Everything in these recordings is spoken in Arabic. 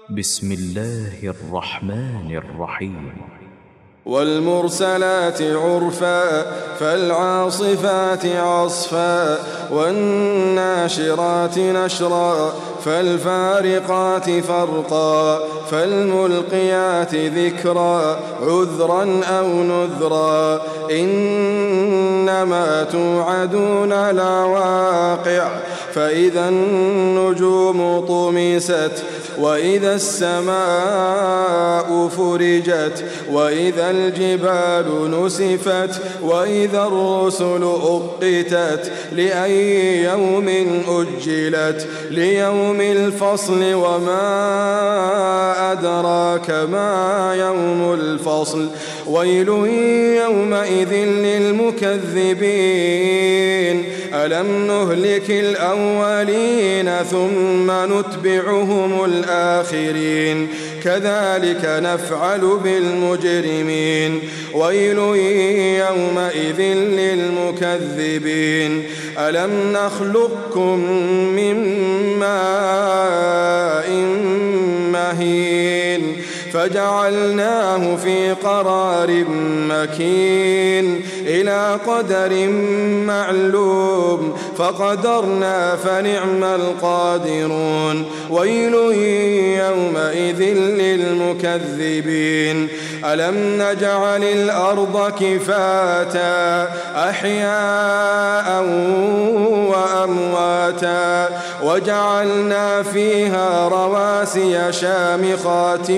بسم الله الرحمن الرحيم. والمرسلات عرفا فالعاصفات عصفا والناشرات نشرا فالفارقات فرقا فالملقيات ذكرا عذرا أو نذرا إنما توعدون لواقع فإذا النجوم طمست وإذا السماء فرجت وإذا الجبال نسفت وإذا الرسل أقتت لأي يوم أجلت ليوم الفصل وما أدراك ما يوم الفصل ويل يومئذ للمكذبين ألم نهلك الأولين ثم نتبعهم الآخرين كذلك نفعل بالمجرمين ويل يومئذ للمكذبين ألم نخلقكم من ماء مهين فجعلناه في قرار مكين إلى قدر معلوم فقدرنا فنعم القادرون ويل يومئذ للمكذبين ألم نجعل الأرض كفاتا أحياء وأمواتا وجعلنا فيها رواسي شامخات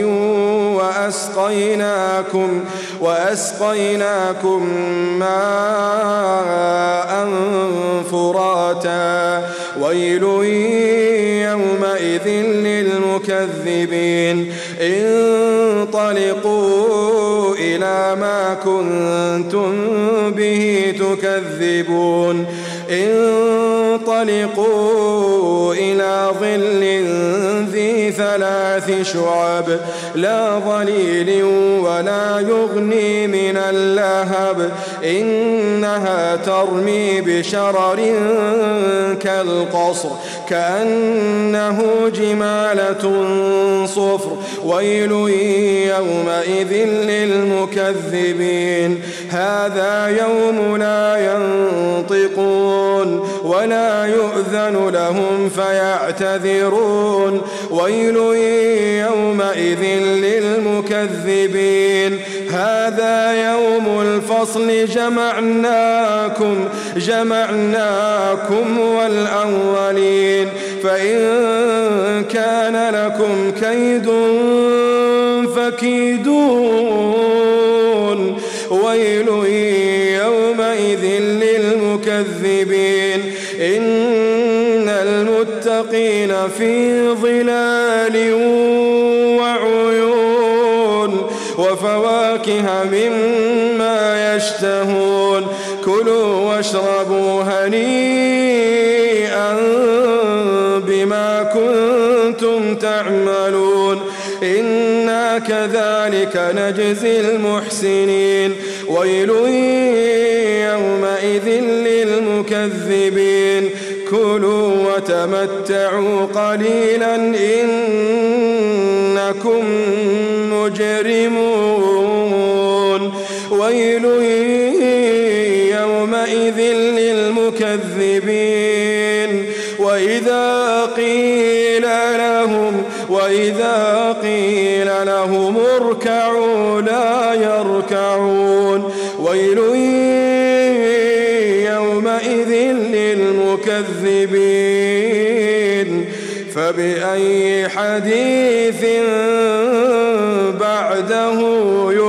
وأسقيناكم ماء فراتا ويل يومئذ للمكذبين انطلقوا إلى ما كنتم به تكذبون انطلقوا إلى ظل ذي 3 شعب لا ظليل ولا يغني من اللهب إنها ترمي بشرر كالقصر كأنه جمالة صفر ويل يومئذ للمكذبين هذا يوم لا ينطقون ولا يؤذن لهم فيعتذرون ويل يومئذ للمكذبين هذا يوم الفصل جمعناكم والأولين فإن كان لكم كيد فكيدون ويل يومئذ للمكذبين إن المتقين في ظلال وعيون وفواكه مما يشتهون كلوا واشربوا هنيئا بما كنتم تعملون إنا كذلك نجزي المحسنين ويل يومئذ للمكذبين كلوا وتمتعوا قليلا إنكم مجرمون ويل يومئذ للمكذبين وإذا قيل لهم اركعوا لا يركعون ويل يومئذ للمكذبين فبأي حديث بعده